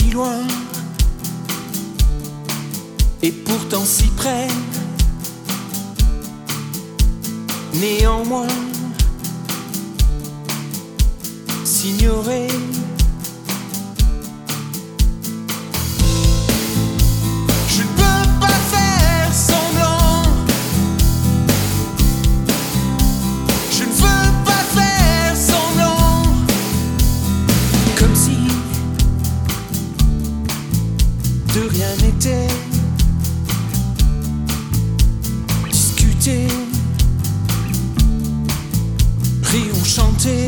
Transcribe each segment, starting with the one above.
si loin et pourtant si près. Néanmoins, s'ignorer. Je ne peux pas faire semblant. Je ne veux pas faire semblant. Comme si de rien n'était. Discuter, rions, chanter.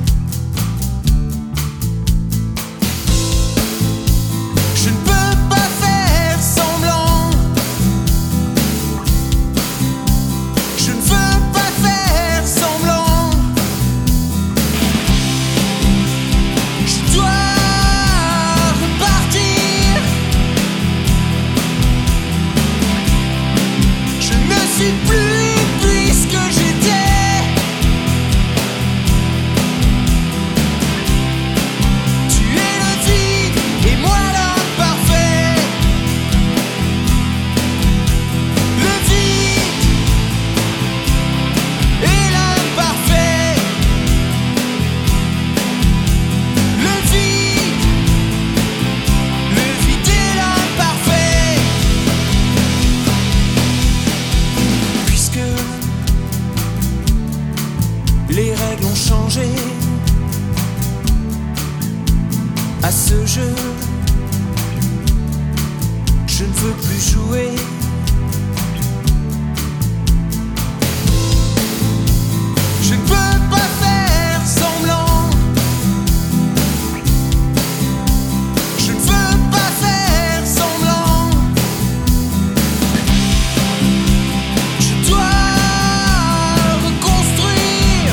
Je ne peux pas faire semblant. Je ne veux pas faire semblant. Je dois repartir. Je ne suis plus puisque j'étais. Tu es le vide et moi l'imparfait. Le vide et l'imparfait. Le vide et l'imparfait. Puisque les règles ont changé, à ce jeu, je ne veux plus jouer. Je ne peux pas faire semblant. Je ne veux pas faire semblant. Je dois reconstruire.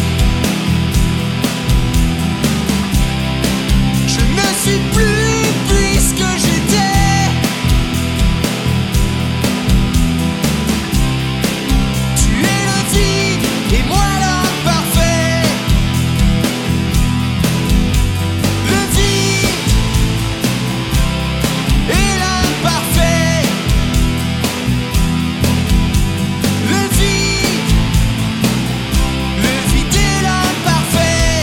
Je ne suis plus puisque j'étais. Tu es le vide et moi l'imparfait. Le vide et l'imparfait. Le vide et l'imparfait.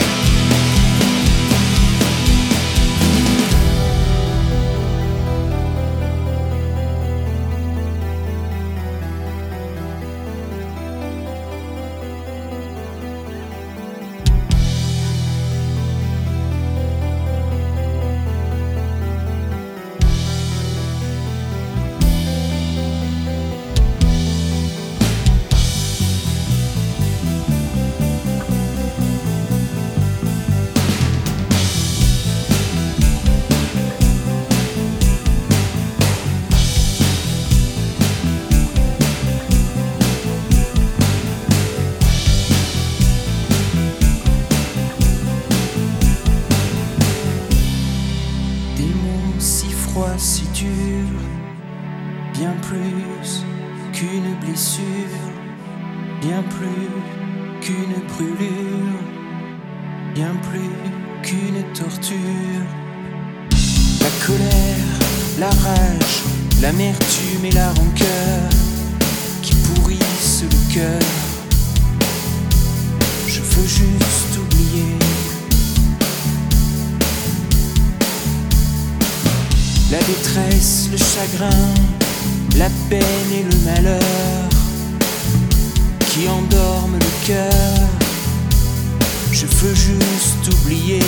Des mots si froids, si durs, bien plus qu'une blessure, bien plus qu'une brûlure, bien plus qu'une torture. La colère, la rage, l'amertume et la rancœur qui pourrissent le cœur. Je veux juste oublier. La détresse, le chagrin, la peine et le malheur qui endorment le cœur. Je veux juste oublier.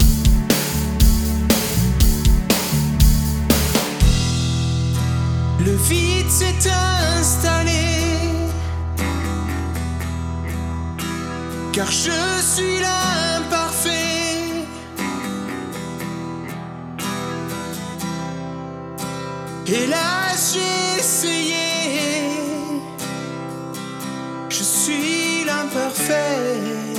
Le vide s'est installé, car je suis l'imparfait. Hélas, j'ai essayé. Je suis l'imparfait.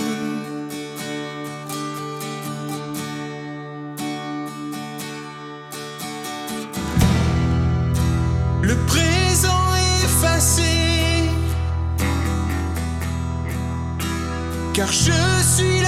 Le présent effacé, car je suis